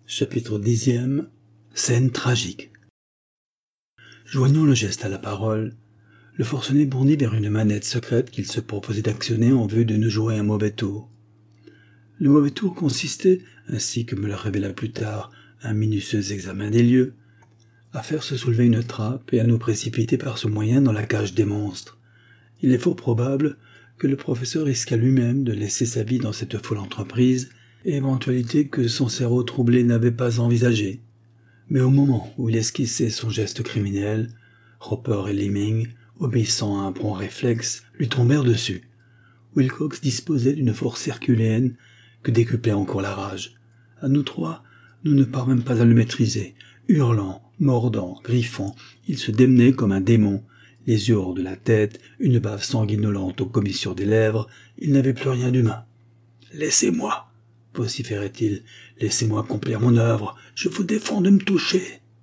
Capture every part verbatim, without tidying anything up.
Chapitre dixième. Scène tragique. Joignant le geste à la parole, le forcené bondit vers une manette secrète qu'il se proposait d'actionner en vue de nous jouer un mauvais tour. Le mauvais tour consistait, ainsi que me le révéla plus tard un minutieux examen des lieux, à faire se soulever une trappe et à nous précipiter par ce moyen dans la cage des monstres. Il est fort probable que le professeur risqua lui-même de laisser sa vie dans cette folle entreprise, éventualité que son cerveau troublé n'avait pas envisagée. Mais au moment où il esquissait son geste criminel, Roper et Lemming, obéissant à un prompt réflexe, lui tombèrent dessus. Wilcox disposait d'une force herculéenne que décuplait encore la rage. À nous trois, nous ne parvînmes pas à le maîtriser. Hurlant, mordant, griffant, il se démenait comme un démon. Les yeux hors de la tête, une bave sanguinolente aux commissures des lèvres, il n'avait plus rien d'humain. « Laissez-moi !» vociférait-il. « Laissez-moi accomplir mon œuvre, je vous défends de me toucher !»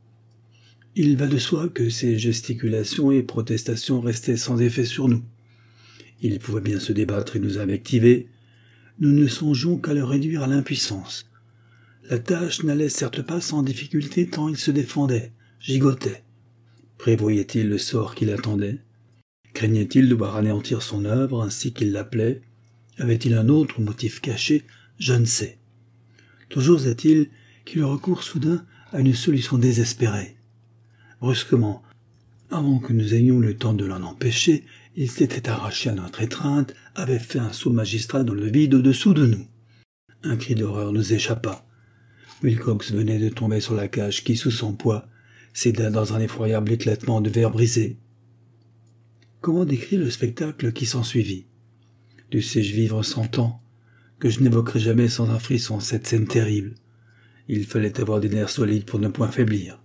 Il va de soi que ces gesticulations et protestations restaient sans effet sur nous. Il pouvait bien se débattre et nous invectiver. Nous ne songions qu'à le réduire à l'impuissance. La tâche n'allait certes pas sans difficulté tant il se défendait, gigotait. Prévoyait-il le sort qui l'attendait? Craignait-il de voir anéantir son œuvre ainsi qu'il l'appelait? Avait-il un autre motif caché? Je ne sais. Toujours est-il qu'il eut recours soudain à une solution désespérée. Brusquement, avant que nous ayons le temps de l'en empêcher, il s'était arraché à notre étreinte, avait fait un saut magistral dans le vide au-dessous de nous. Un cri d'horreur nous échappa. Wilcox venait de tomber sur la cage qui, sous son poids, céda dans un effroyable éclatement de verre brisé. Comment décrire le spectacle qui s'ensuivit? Dussé-je vivre cent ans, que je n'évoquerai jamais sans un frisson cette scène terrible. Il fallait avoir des nerfs solides pour ne point faiblir.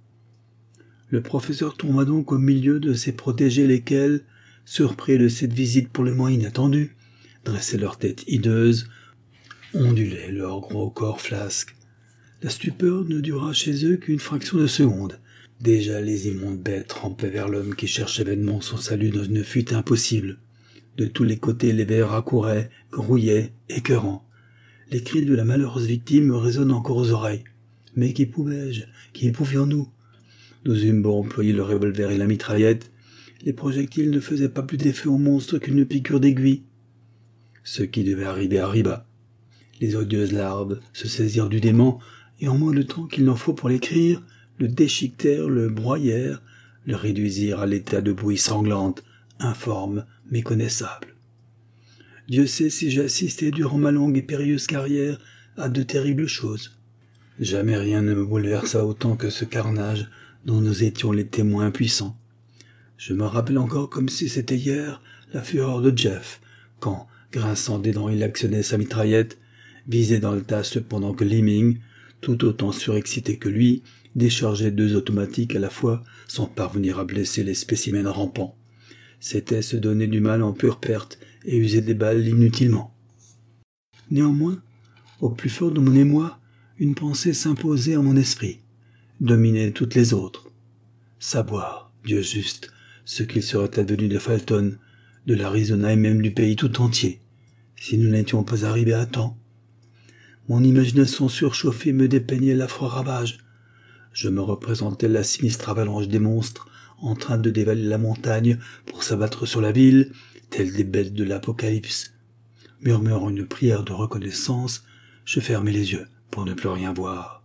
Le professeur tomba donc au milieu de ses protégés lesquels, surpris de cette visite pour le moins inattendue, dressaient leurs têtes hideuses, ondulaient leurs gros corps flasques. La stupeur ne dura chez eux qu'une fraction de seconde. Déjà les immondes bêtes rampaient vers l'homme qui cherchait vainement son salut dans une fuite impossible. De tous les côtés les vers accouraient, grouillaient, écœurants. Les cris de la malheureuse victime résonnent encore aux oreilles. Mais qui pouvais-je? Qui pouvions-nous? Nous eûmes beau employer le revolver et la mitraillette, les projectiles ne faisaient pas plus d'effet au monstre qu'une piqûre d'aiguille. Ce qui devait arriver arriva. Les odieuses larves se saisirent du démon, et en moins de temps qu'il n'en faut pour l'écrire, le déchiquetèrent, le broyèrent, le réduisirent à l'état de bouillie sanglante, informe, méconnaissable. Dieu sait si j'ai assisté durant ma longue et périlleuse carrière à de terribles choses. Jamais rien ne me bouleversa autant que ce carnage dont nous étions les témoins impuissants. Je me rappelle encore comme si c'était hier la fureur de Jeff, quand, grinçant des dents, il actionnait sa mitraillette, visait dans le tas cependant que Lemming, tout autant surexcité que lui, déchargeait deux automatiques à la fois sans parvenir à blesser les spécimens rampants. C'était se donner du mal en pure perte et user des balles inutilement. Néanmoins, au plus fort de mon émoi, une pensée s'imposait à mon esprit, dominait toutes les autres. Savoir, Dieu juste, ce qu'il serait advenu de Fulton, de l'Arizona et même du pays tout entier, si nous n'étions pas arrivés à temps. Mon imagination surchauffée me dépeignait l'affreux ravage. Je me représentais la sinistre avalanche des monstres, en train de dévaler la montagne pour s'abattre sur la ville, telles des bêtes de l'Apocalypse. Murmurant une prière de reconnaissance, je fermai les yeux pour ne plus rien voir.